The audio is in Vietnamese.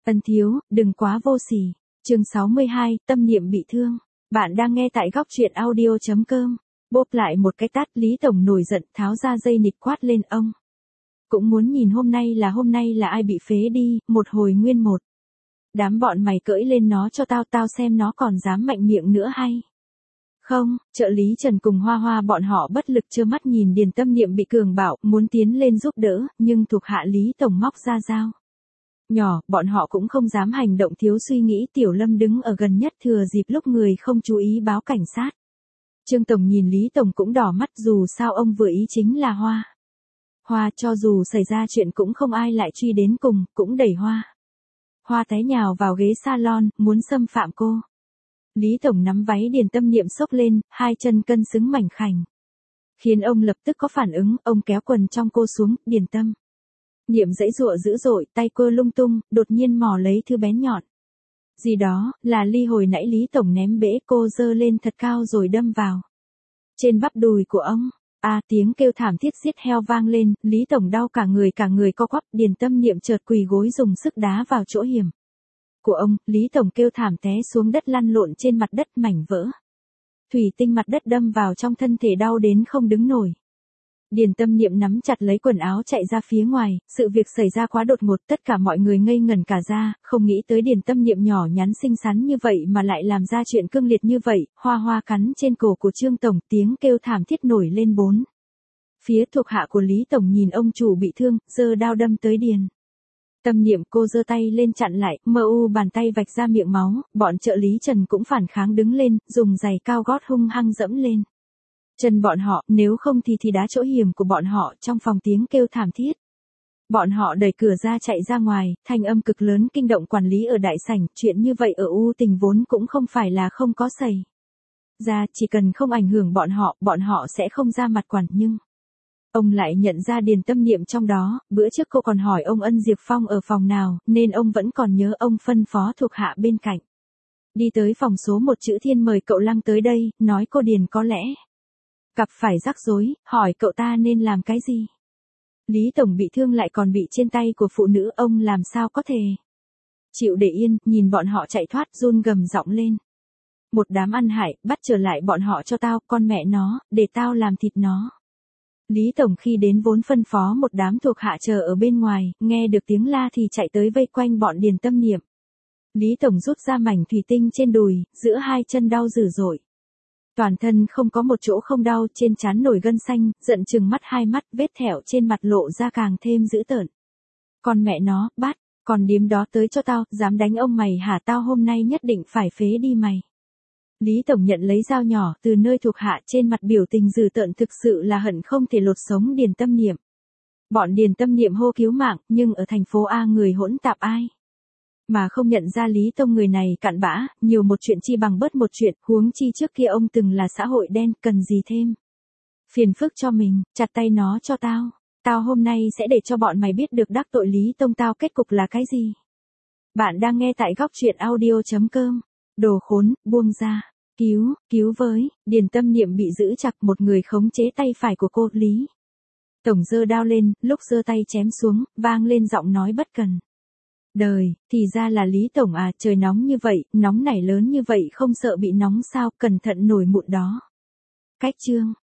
Ân thiếu, đừng quá vô sỉ. Chương 62, tâm niệm bị thương. Bạn đang nghe tại góc truyện audio.com. Bóp lại một cái tát, Lý Tổng nổi giận tháo ra dây nịt quát lên ông. Cũng muốn nhìn hôm nay là ai bị phế đi, một hồi nguyên một. Đám bọn mày cưỡi lên nó cho tao xem nó còn dám mạnh miệng nữa hay. Không, trợ lý Trần cùng Hoa Hoa bọn họ bất lực trơ mắt nhìn Điền Tâm Niệm bị cường bạo, muốn tiến lên giúp đỡ, nhưng thuộc hạ Lý Tổng móc ra dao. Nhỏ, bọn họ cũng không dám hành động thiếu suy nghĩ. Tiểu Lâm đứng ở gần nhất thừa dịp lúc người không chú ý báo cảnh sát. Trương Tổng nhìn Lý Tổng cũng đỏ mắt, dù sao ông vừa ý chính là Hoa. Hoa cho dù xảy ra chuyện cũng không ai lại truy đến cùng, cũng đẩy Hoa. Hoa té nhào vào ghế salon, muốn xâm phạm cô. Lý Tổng nắm váy Điền Tâm Niệm xốc lên, hai chân cân xứng mảnh khảnh. Khiến ông lập tức có phản ứng, ông kéo quần trong cô xuống, Điền Tâm Niệm giãy giụa dữ dội, tay cô lung tung, đột nhiên mò lấy thứ bén nhọn. Gì đó, là ly hồi nãy Lý Tổng ném bể, cô giơ lên thật cao rồi đâm vào trên bắp đùi của ông. Tiếng kêu thảm thiết giết heo vang lên, Lý Tổng đau cả người co quắp, Điền Tâm Niệm chợt quỳ gối dùng sức đá vào chỗ hiểm của ông, Lý Tổng kêu thảm té xuống đất lăn lộn trên mặt đất, mảnh vỡ thủy tinh mặt đất đâm vào trong thân thể, đau đến không đứng nổi. Điền Tâm Niệm nắm chặt lấy quần áo chạy ra phía ngoài, sự việc xảy ra quá đột ngột, tất cả mọi người ngây ngẩn cả ra, không nghĩ tới Điền Tâm Niệm nhỏ nhắn xinh xắn như vậy mà lại làm ra chuyện cương liệt như vậy. Hoa Hoa cắn trên cổ của Trương Tổng, tiếng kêu thảm thiết nổi lên bốn phía. Thuộc hạ của Lý Tổng nhìn ông chủ bị thương, giơ đao đâm tới Điền Tâm Niệm, cô giơ tay lên chặn lại, bàn tay vạch ra miệng máu. Bọn trợ lý Trần cũng phản kháng đứng lên, dùng giày cao gót hung hăng dẫm lên chân bọn họ, nếu không thì đá chỗ hiểm của bọn họ. Trong phòng tiếng kêu thảm thiết. Bọn họ đẩy cửa ra chạy ra ngoài, thanh âm cực lớn kinh động quản lý ở đại sảnh. Chuyện như vậy ở U Tình vốn cũng không phải là không có xảy ra, chỉ cần không ảnh hưởng bọn họ sẽ không ra mặt quản, nhưng ông lại nhận ra Điền Tâm Niệm trong đó. Bữa trước cô còn hỏi ông Ân Diệp Phong ở phòng nào, nên ông vẫn còn nhớ. Ông phân phó thuộc hạ bên cạnh đi tới phòng số 1 chữ Thiên, mời cậu Lăng tới đây, nói cô Điền có lẽ gặp phải rắc rối, hỏi cậu ta nên làm cái gì. Lý Tổng bị thương lại còn bị trên tay của phụ nữ, ông làm sao có thể chịu để yên, nhìn bọn họ chạy thoát, run gầm giọng lên. Một đám ăn hại, bắt trở lại bọn họ cho tao, con mẹ nó, để tao làm thịt nó. Lý Tổng khi đến vốn phân phó một đám thuộc hạ chờ ở bên ngoài, nghe được tiếng la thì chạy tới vây quanh bọn Điền Tâm Niệm. Lý Tổng rút ra mảnh thủy tinh trên đùi, giữa hai chân đau dữ dội. Toàn thân không có một chỗ không đau, trên trán nổi gân xanh, giận chừng mắt hai mắt, vết thẹo trên mặt lộ ra càng thêm dữ tợn. Con mẹ nó, bắt, còn điếm đó tới cho tao, dám đánh ông mày hả, tao hôm nay nhất định phải phế đi mày. Lý Tổng nhận lấy dao nhỏ từ nơi thuộc hạ, trên mặt biểu tình dữ tợn, thực sự là hận không thể lột sống Điền Tâm Niệm. Bọn Điền Tâm Niệm hô cứu mạng, nhưng ở thành phố A người hỗn tạp ai mà không nhận ra Lý Tông người này cặn bã, nhiều một chuyện chi bằng bớt một chuyện, huống chi trước kia ông từng là xã hội đen, cần gì thêm phiền phức cho mình. Chặt tay nó cho tao, tao hôm nay sẽ để cho bọn mày biết được đắc tội Lý Tông tao kết cục là cái gì. Bạn đang nghe tại góc truyện audio.com. Đồ khốn, buông ra, cứu với. Điền Tâm Niệm bị giữ chặt, một người khống chế tay phải của cô. Lý Tổng giơ đao lên, lúc giơ tay chém xuống, vang lên giọng nói bất cần đời, thì ra là Lý Tổng à, trời nóng như vậy, nóng nảy lớn như vậy không sợ bị nóng sao, cẩn thận nổi mụn đó. Cách chương